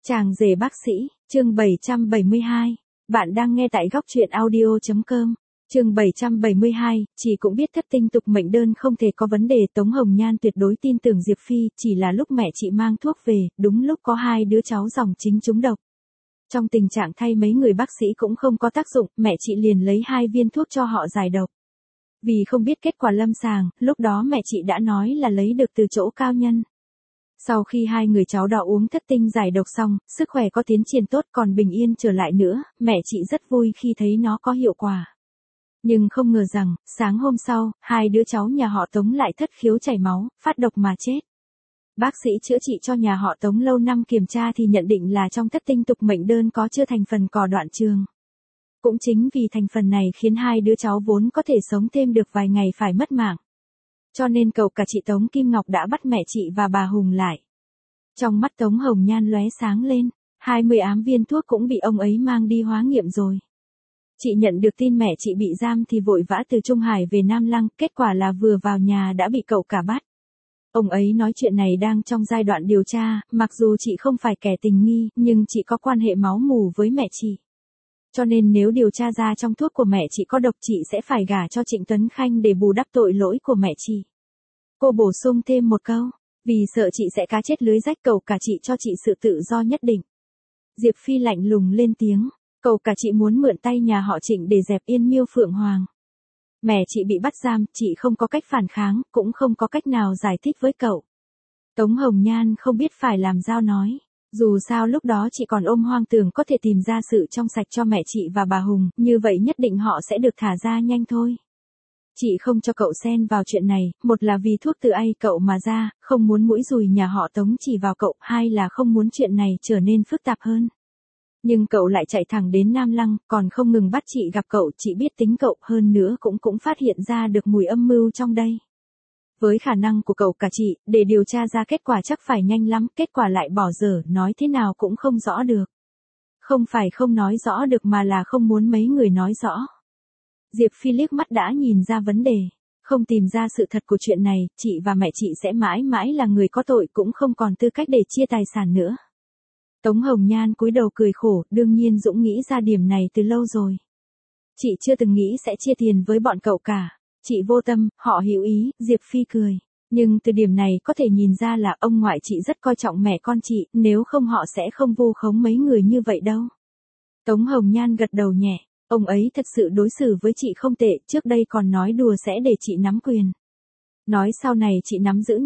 Chàng rể bác sĩ, chương 772. Bạn đang nghe tại góc truyện audio.com. Chương 772, chị cũng biết thất tinh tục mệnh đơn không thể có vấn đề. Tống Hồng Nhan tuyệt đối tin tưởng Diệp Phi, chỉ là lúc mẹ chị mang thuốc về, đúng lúc có hai đứa cháu dòng chính trúng độc. Trong tình trạng thay mấy người bác sĩ cũng không có tác dụng, mẹ chị liền lấy 2 viên thuốc cho họ giải độc. Vì không biết kết quả lâm sàng, lúc đó mẹ chị đã nói là lấy được từ chỗ cao nhân. Sau khi 2 người cháu đó uống thất tinh giải độc xong, sức khỏe có tiến triển tốt còn bình yên trở lại nữa, mẹ chị rất vui khi thấy nó có hiệu quả. Nhưng không ngờ rằng, sáng hôm sau, 2 đứa cháu nhà họ Tống lại thất khiếu chảy máu, phát độc mà chết. Bác sĩ chữa trị cho nhà họ Tống lâu năm kiểm tra thì nhận định là trong thất tinh tục mệnh đơn có chứa thành phần cỏ đoạn trường. Cũng chính vì thành phần này khiến 2 đứa cháu vốn có thể sống thêm được vài ngày phải mất mạng. Cho nên cậu cả chị Tống Kim Ngọc đã bắt mẹ chị và bà Hùng lại. Trong mắt Tống Hồng Nhan lóe sáng lên, 20 ám viên thuốc cũng bị ông ấy mang đi hóa nghiệm rồi. Chị nhận được tin mẹ chị bị giam thì vội vã từ Trung Hải về Nam Lăng, kết quả là vừa vào nhà đã bị cậu cả bắt. Ông ấy nói chuyện này đang trong giai đoạn điều tra, mặc dù chị không phải kẻ tình nghi, nhưng chị có quan hệ máu mủ với mẹ chị. Cho nên nếu điều tra ra trong thuốc của mẹ chị có độc chị sẽ phải gả cho Trịnh Tuấn Khanh để bù đắp tội lỗi của mẹ chị. Cô bổ sung thêm một câu, vì sợ chị sẽ cá chết lưới rách cậu cả chị cho chị sự tự do nhất định. Diệp Phi lạnh lùng lên tiếng, cậu cả chị muốn mượn tay nhà họ Trịnh để dẹp yên Miêu Phượng Hoàng. Mẹ chị bị bắt giam, chị không có cách phản kháng, cũng không có cách nào giải thích với cậu. Tống Hồng Nhan không biết phải làm sao nói. Dù sao lúc đó chị còn ôm hoang tưởng có thể tìm ra sự trong sạch cho mẹ chị và bà Hùng, như vậy nhất định họ sẽ được thả ra nhanh thôi. Chị không cho cậu xen vào chuyện này, một là vì thuốc từ ai cậu mà ra, không muốn mũi dùi nhà họ Tống chỉ vào cậu, hai là không muốn chuyện này trở nên phức tạp hơn. Nhưng cậu lại chạy thẳng đến Nam Lăng, còn không ngừng bắt chị gặp cậu, chị biết tính cậu hơn nữa cũng phát hiện ra được mùi âm mưu trong đây. Với khả năng của cậu cả chị, để điều tra ra kết quả chắc phải nhanh lắm, kết quả lại bỏ dở, nói thế nào cũng không rõ được. Không phải không nói rõ được mà là không muốn mấy người nói rõ. Diệp Phi liếc mắt đã nhìn ra vấn đề. Không tìm ra sự thật của chuyện này, chị và mẹ chị sẽ mãi mãi là người có tội cũng không còn tư cách để chia tài sản nữa. Tống Hồng Nhan cúi đầu cười khổ, đương nhiên Dũng nghĩ ra điểm này từ lâu rồi. Chị chưa từng nghĩ sẽ chia tiền với bọn cậu cả. Chị vô tâm, họ hiểu ý, Diệp Phi cười. Nhưng từ điểm này có thể nhìn ra là ông ngoại chị rất coi trọng mẹ con chị, nếu không họ sẽ không vu khống mấy người như vậy đâu. Tống Hồng Nhan gật đầu nhẹ, ông ấy thật sự đối xử với chị không tệ, trước đây còn nói đùa sẽ để chị nắm quyền. Nói sau này chị nắm giữ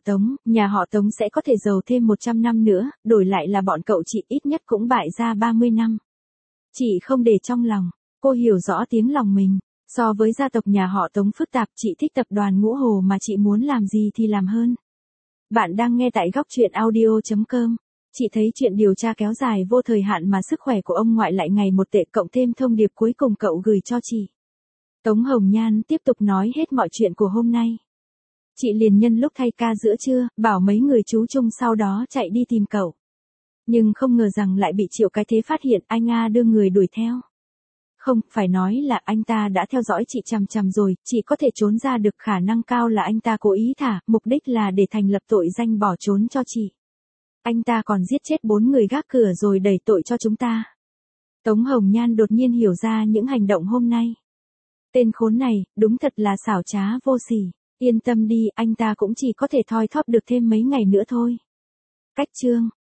nhà họ Tống sẽ có thể giàu thêm 100 năm nữa, đổi lại là bọn cậu chị ít nhất cũng bại ra 30 năm. Chị không để trong lòng, cô hiểu rõ tiếng lòng mình. So với gia tộc nhà họ Tống phức tạp, chị thích tập đoàn Ngũ Hồ mà chị muốn làm gì thì làm hơn. Bạn đang nghe tại góc truyện audio.com. Chị thấy chuyện điều tra kéo dài vô thời hạn mà sức khỏe của ông ngoại lại ngày một tệ, cộng thêm thông điệp cuối cùng cậu gửi cho chị. Tống Hồng Nhan tiếp tục nói hết mọi chuyện của hôm nay. Chị liền nhân lúc thay ca giữa trưa, bảo mấy người chú chung sau đó chạy đi tìm cậu. Nhưng không ngờ rằng lại bị Triệu Cái Thế phát hiện, anh A đưa người đuổi theo. Không, phải nói là anh ta đã theo dõi chị chằm chằm rồi, chị có thể trốn ra được, khả năng cao là anh ta cố ý thả, mục đích là để thành lập tội danh bỏ trốn cho chị. Anh ta còn giết chết 4 người gác cửa rồi đẩy tội cho chúng ta. Tống Hồng Nhan đột nhiên hiểu ra những hành động hôm nay. Tên khốn này, đúng thật là xảo trá vô sỉ. Yên tâm đi, anh ta cũng chỉ có thể thoi thóp được thêm mấy ngày nữa thôi. Cách chương